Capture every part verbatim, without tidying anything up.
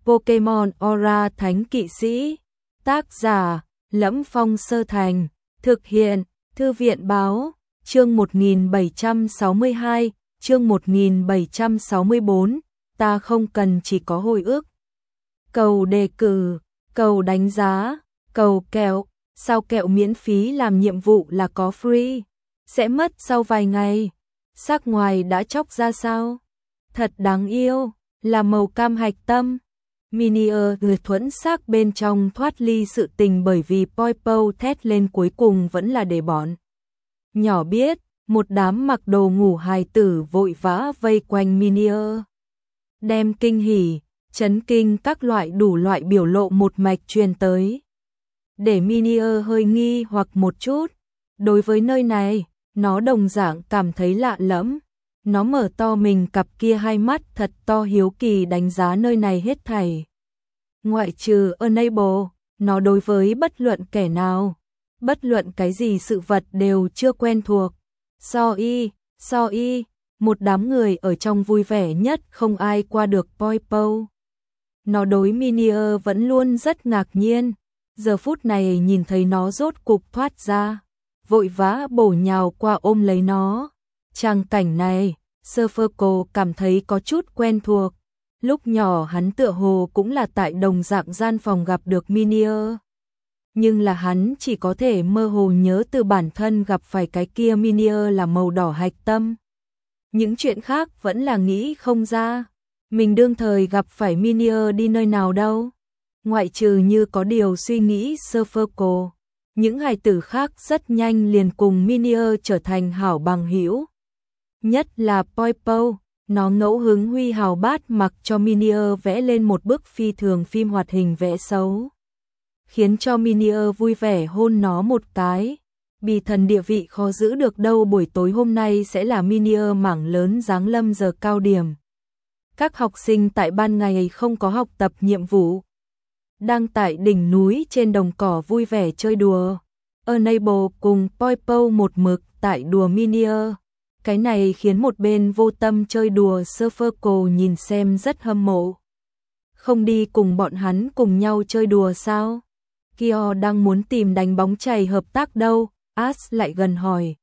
Pokemon Aura Thánh Kỵ Sĩ. Tác giả: Lẫm Phong Sơ Thành. Thực hiện: Thư viện báo. Chương một nghìn bảy trăm sáu mươi hai, chương một nghìn bảy trăm sáu mươi bốn. Ta không cần chỉ có hồi ức. Cầu đề cử, cầu đánh giá, cầu kẹo. Sao kẹo miễn phí làm nhiệm vụ là có free? Sẽ mất sau vài ngày. Sắc ngoài đã chóc ra sao? Thật đáng yêu, là màu cam hạch tâm. Minier thuẫn sắc bên trong thoát ly sự tình bởi vì Poipo thét lên cuối cùng vẫn là để bọn nhỏ biết. Một đám mặc đồ ngủ hài tử vội vã vây quanh Minier, đem kinh hỉ, chấn kinh các loại đủ loại biểu lộ một mạch truyền tới. Để Minier hơi nghi hoặc một chút. Đối với nơi này, nó đồng dạng cảm thấy lạ lẫm. Nó mở to mình cặp kia hai mắt thật to hiếu kỳ đánh giá nơi này hết thảy. Ngoại trừ Unable, nó đối với bất luận kẻ nào, bất luận cái gì sự vật đều chưa quen thuộc. So y, so y, một đám người ở trong vui vẻ nhất không ai qua được Poipo. Nó đối Minier vẫn luôn rất ngạc nhiên. Giờ phút này nhìn thấy nó rốt cục thoát ra, vội vã bổ nhào qua ôm lấy nó. Tràng cảnh này, Serpico cảm thấy có chút quen thuộc. Lúc nhỏ hắn tựa hồ cũng là tại đồng dạng gian phòng gặp được Minier. Nhưng là hắn chỉ có thể mơ hồ nhớ từ bản thân gặp phải cái kia Minier là màu đỏ hạch tâm. Những chuyện khác vẫn là nghĩ không ra. Mình đương thời gặp phải Minier đi nơi nào đâu. Ngoại trừ như có điều suy nghĩ Serpico, những hài tử khác rất nhanh liền cùng Minier trở thành hảo bằng hữu. Nhất là Poipo, nó ngẫu hứng huy hào bát mặc cho Minier vẽ lên một bức phi thường phim hoạt hình vẽ xấu, khiến cho Minier vui vẻ hôn nó một cái. Bì thần địa vị khó giữ được đâu. Buổi tối hôm nay sẽ là Minier mảng lớn giáng lâm giờ cao điểm. Các học sinh tại ban ngày không có học tập nhiệm vụ, đang tại đỉnh núi trên đồng cỏ vui vẻ chơi đùa. Unable cùng Poipo một mực tại đùa Minier. Cái này khiến một bên vô tâm chơi đùa Serpico nhìn xem rất hâm mộ. Không đi cùng bọn hắn cùng nhau chơi đùa sao? Kyo đang muốn tìm đánh bóng chày hợp tác đâu. Ash lại gần hỏi.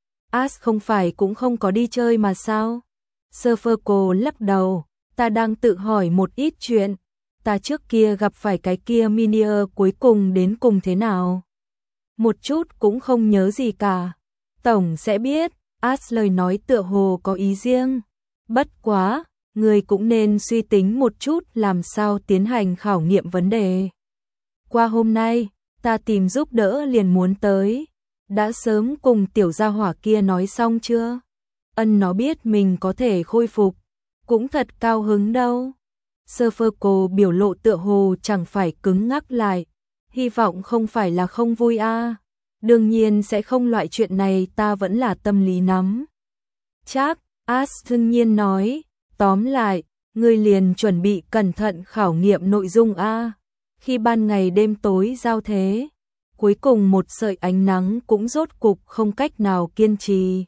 Ash không phải cũng không có đi chơi mà sao? Serpico lắc đầu. Ta đang tự hỏi một ít chuyện. Ta trước kia gặp phải cái kia Minier cuối cùng đến cùng thế nào? Một chút cũng không nhớ gì cả. Tổng sẽ biết. Ash lời nói tựa hồ có ý riêng. Bất quá, người cũng nên suy tính một chút làm sao tiến hành khảo nghiệm vấn đề. Qua hôm nay, ta tìm giúp đỡ liền muốn tới. Đã sớm cùng tiểu gia hỏa kia nói xong chưa? Ân nó biết mình có thể khôi phục, cũng thật cao hứng đâu. Serpico biểu lộ tựa hồ chẳng phải cứng ngắc lại. Hy vọng không phải là không vui a. À. Đương nhiên sẽ không, loại chuyện này ta vẫn là tâm lý nắm chắc. Ash thương nhiên nói. Tóm lại, ngươi liền chuẩn bị cẩn thận khảo nghiệm nội dung a. À. Khi ban ngày đêm tối giao thế, cuối cùng một sợi ánh nắng cũng rốt cục không cách nào kiên trì.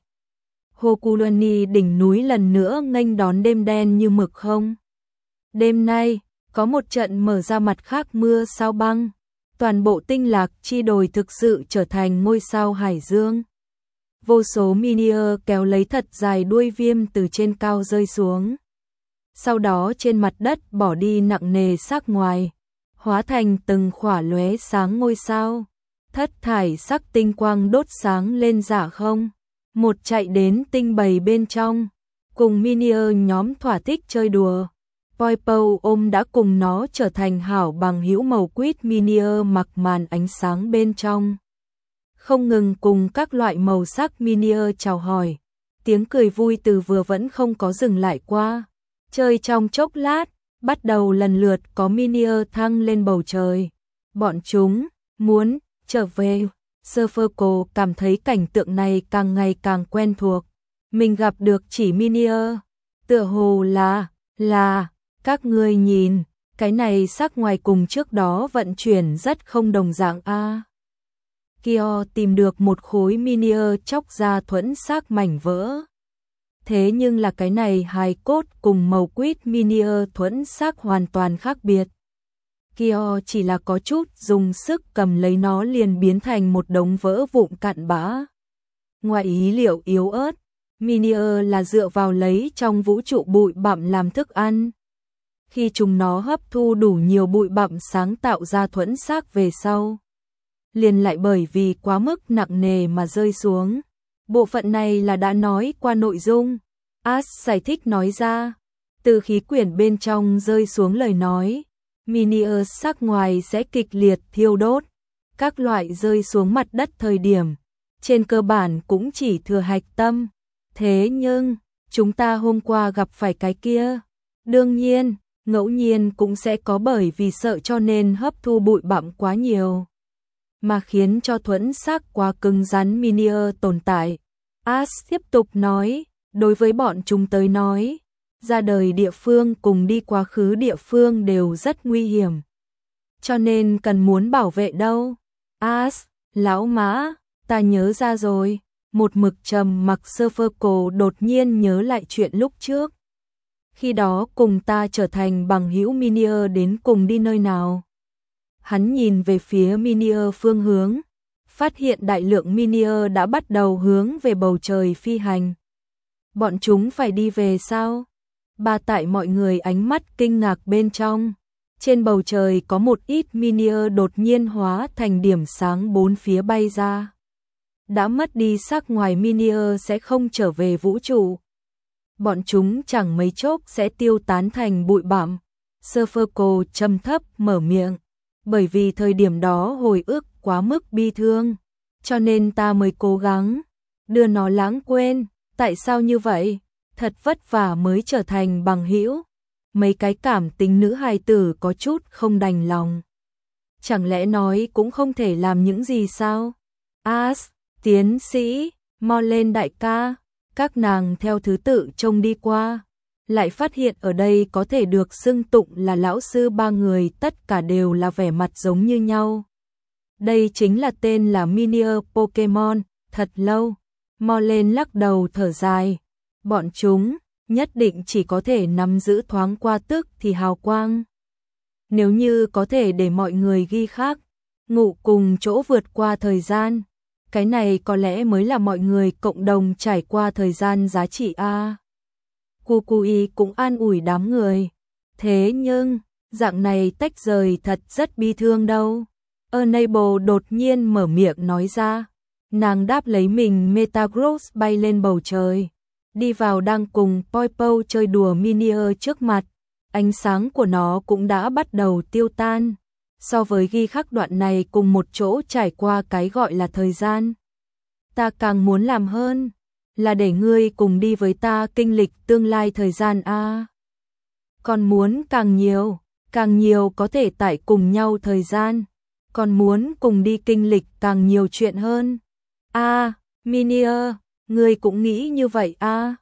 Hokulani đỉnh núi lần nữa nghênh đón đêm đen như mực không. Đêm nay, có một trận mở ra mặt khác mưa sao băng. Toàn bộ tinh lạc chi đồi thực sự trở thành ngôi sao hải dương. Vô số Minier kéo lấy thật dài đuôi viêm từ trên cao rơi xuống. Sau đó trên mặt đất bỏ đi nặng nề sắc ngoài, hóa thành từng khỏa lóe sáng ngôi sao. Thất thải sắc tinh quang đốt sáng lên dạ không. Một chạy đến tinh bầy bên trong, cùng Minier nhóm thỏa thích chơi đùa. Poipo ôm đã cùng nó trở thành hảo bằng hữu màu quýt Minier mặc màn ánh sáng bên trong. Không ngừng cùng các loại màu sắc Minier chào hỏi. Tiếng cười vui từ vừa vẫn không có dừng lại qua. Chơi trong chốc lát, bắt đầu lần lượt có Minier thăng lên bầu trời. Bọn chúng muốn trở về. Serpico cảm thấy cảnh tượng này càng ngày càng quen thuộc. Mình gặp được chỉ Minier. Tựa hồ là, là... Các ngươi nhìn, cái này sắc ngoài cùng trước đó vận chuyển rất không đồng dạng a. À. Kyo tìm được một khối Minier chóc ra thuẫn xác mảnh vỡ. Thế nhưng là cái này hài cốt cùng màu quýt Minier thuẫn sắc hoàn toàn khác biệt. Kyo chỉ là có chút dùng sức cầm lấy nó liền biến thành một đống vỡ vụn cặn bã. Ngoài ý liệu yếu ớt, Minier là dựa vào lấy trong vũ trụ bụi bặm làm thức ăn. Khi chúng nó hấp thu đủ nhiều bụi bặm sáng tạo ra thuẫn sắc về sau, liền lại bởi vì quá mức nặng nề mà rơi xuống. Bộ phận này là đã nói qua nội dung. As giải thích nói ra, từ khí quyển bên trong rơi xuống lời nói, Minier sắc ngoài sẽ kịch liệt thiêu đốt. Các loại rơi xuống mặt đất thời điểm, trên cơ bản cũng chỉ thừa hạch tâm. Thế nhưng, chúng ta hôm qua gặp phải cái kia. Đương nhiên, ngẫu nhiên cũng sẽ có bởi vì sợ cho nên hấp thu bụi bặm quá nhiều, mà khiến cho thuẫn sắc quá cứng rắn Minier tồn tại. As tiếp tục nói, đối với bọn chúng tới nói, ra đời địa phương cùng đi quá khứ địa phương đều rất nguy hiểm. Cho nên cần muốn bảo vệ đâu. As, lão mã, ta nhớ ra rồi. Một mực trầm mặc Surferco đột nhiên nhớ lại chuyện lúc trước. Khi đó cùng ta trở thành bằng hữu Minier đến cùng đi nơi nào. Hắn nhìn về phía Minier phương hướng, phát hiện đại lượng Minier đã bắt đầu hướng về bầu trời phi hành. Bọn chúng phải đi về sao? Ba tại mọi người ánh mắt kinh ngạc bên trong. Trên bầu trời có một ít Minier đột nhiên hóa thành điểm sáng bốn phía bay ra. Đã mất đi sắc ngoài Minier sẽ không trở về vũ trụ. Bọn chúng chẳng mấy chốc sẽ tiêu tán thành bụi bặm. Surferco trầm thấp mở miệng. Bởi vì thời điểm đó hồi ức quá mức bi thương, cho nên ta mới cố gắng đưa nó lãng quên. Tại sao như vậy? Thật vất vả mới trở thành bằng hữu. Mấy cái cảm tính nữ hài tử có chút không đành lòng. Chẳng lẽ nói cũng không thể làm những gì sao? As, tiến sĩ, mau lên đại ca. Các nàng theo thứ tự trông đi qua, lại phát hiện ở đây có thể được xưng tụng là lão sư ba người tất cả đều là vẻ mặt giống như nhau. Đây chính là tên là Minier Pokemon. Thật lâu, mau lên lắc đầu thở dài. Bọn chúng nhất định chỉ có thể nắm giữ thoáng qua tức thì hào quang. Nếu như có thể để mọi người ghi khác, ngủ cùng chỗ vượt qua thời gian, cái này có lẽ mới là mọi người cộng đồng trải qua thời gian giá trị a. Kukui cũng an ủi đám người. Thế nhưng, dạng này tách rời thật rất bi thương đâu. Enable đột nhiên mở miệng nói ra. Nàng đáp lấy mình Metagross bay lên bầu trời. Đi vào đang cùng Poipo chơi đùa Minier trước mặt. Ánh sáng của nó cũng đã bắt đầu tiêu tan. So với ghi khắc đoạn này cùng một chỗ trải qua cái gọi là thời gian. Ta càng muốn làm hơn, là để ngươi cùng đi với ta kinh lịch tương lai thời gian a. Còn muốn càng nhiều, càng nhiều có thể tải cùng nhau thời gian. Còn muốn cùng đi kinh lịch càng nhiều chuyện hơn. A, Minier, ngươi cũng nghĩ như vậy a?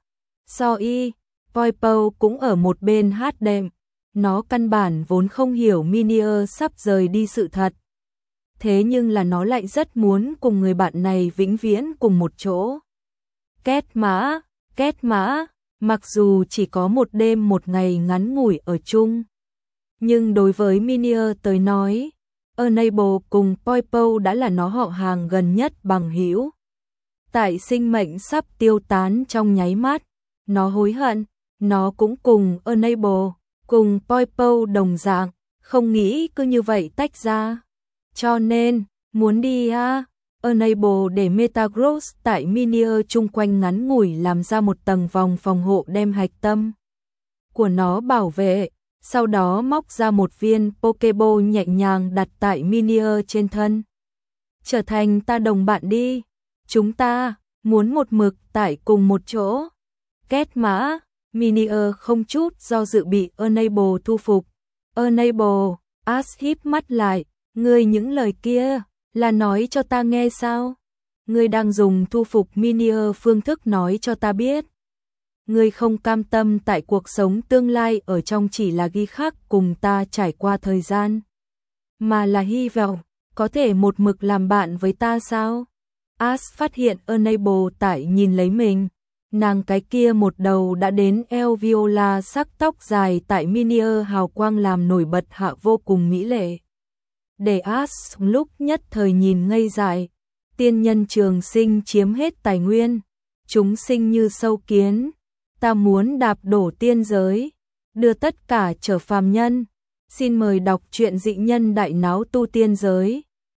Soi, Poipo cũng ở một bên hát đệm. Nó căn bản vốn không hiểu Minier sắp rời đi sự thật. Thế nhưng là nó lại rất muốn cùng người bạn này vĩnh viễn cùng một chỗ. Két mã, két mã, mặc dù chỉ có một đêm một ngày ngắn ngủi ở chung. Nhưng đối với Minier tới nói, Enable cùng Poipo đã là nó họ hàng gần nhất bằng hữu. Tại sinh mệnh sắp tiêu tán trong nháy mắt, nó hối hận, nó cũng cùng Enable, cùng Poipo đồng dạng, không nghĩ cứ như vậy tách ra. Cho nên, muốn đi à, Enable để Metagross tại Minier chung quanh ngắn ngủi làm ra một tầng vòng phòng hộ đem hạch tâm của nó bảo vệ, sau đó móc ra một viên Pokeball nhẹ nhàng đặt tại Minier trên thân. Trở thành ta đồng bạn đi, chúng ta muốn một mực tại cùng một chỗ. Két mã, Minier không chút do dự bị Enable thu phục. Enable, As híp mắt lại, ngươi những lời kia là nói cho ta nghe sao? Ngươi đang dùng thu phục Minier phương thức nói cho ta biết. Ngươi không cam tâm tại cuộc sống tương lai ở trong chỉ là ghi khắc cùng ta trải qua thời gian, mà là hy vọng có thể một mực làm bạn với ta sao? As phát hiện Enable tại nhìn lấy mình, Nàng cái kia một đầu đã đến eo viola sắc tóc dài tại minier hào quang làm nổi bật hạ vô cùng mỹ lệ. Để As lúc nhất thời nhìn ngây dại, tiên nhân trường sinh chiếm hết tài nguyên, chúng sinh như sâu kiến, ta muốn đạp đổ tiên giới, đưa tất cả trở phàm nhân. Xin mời đọc truyện Dị Nhân Đại Náo Tu Tiên Giới.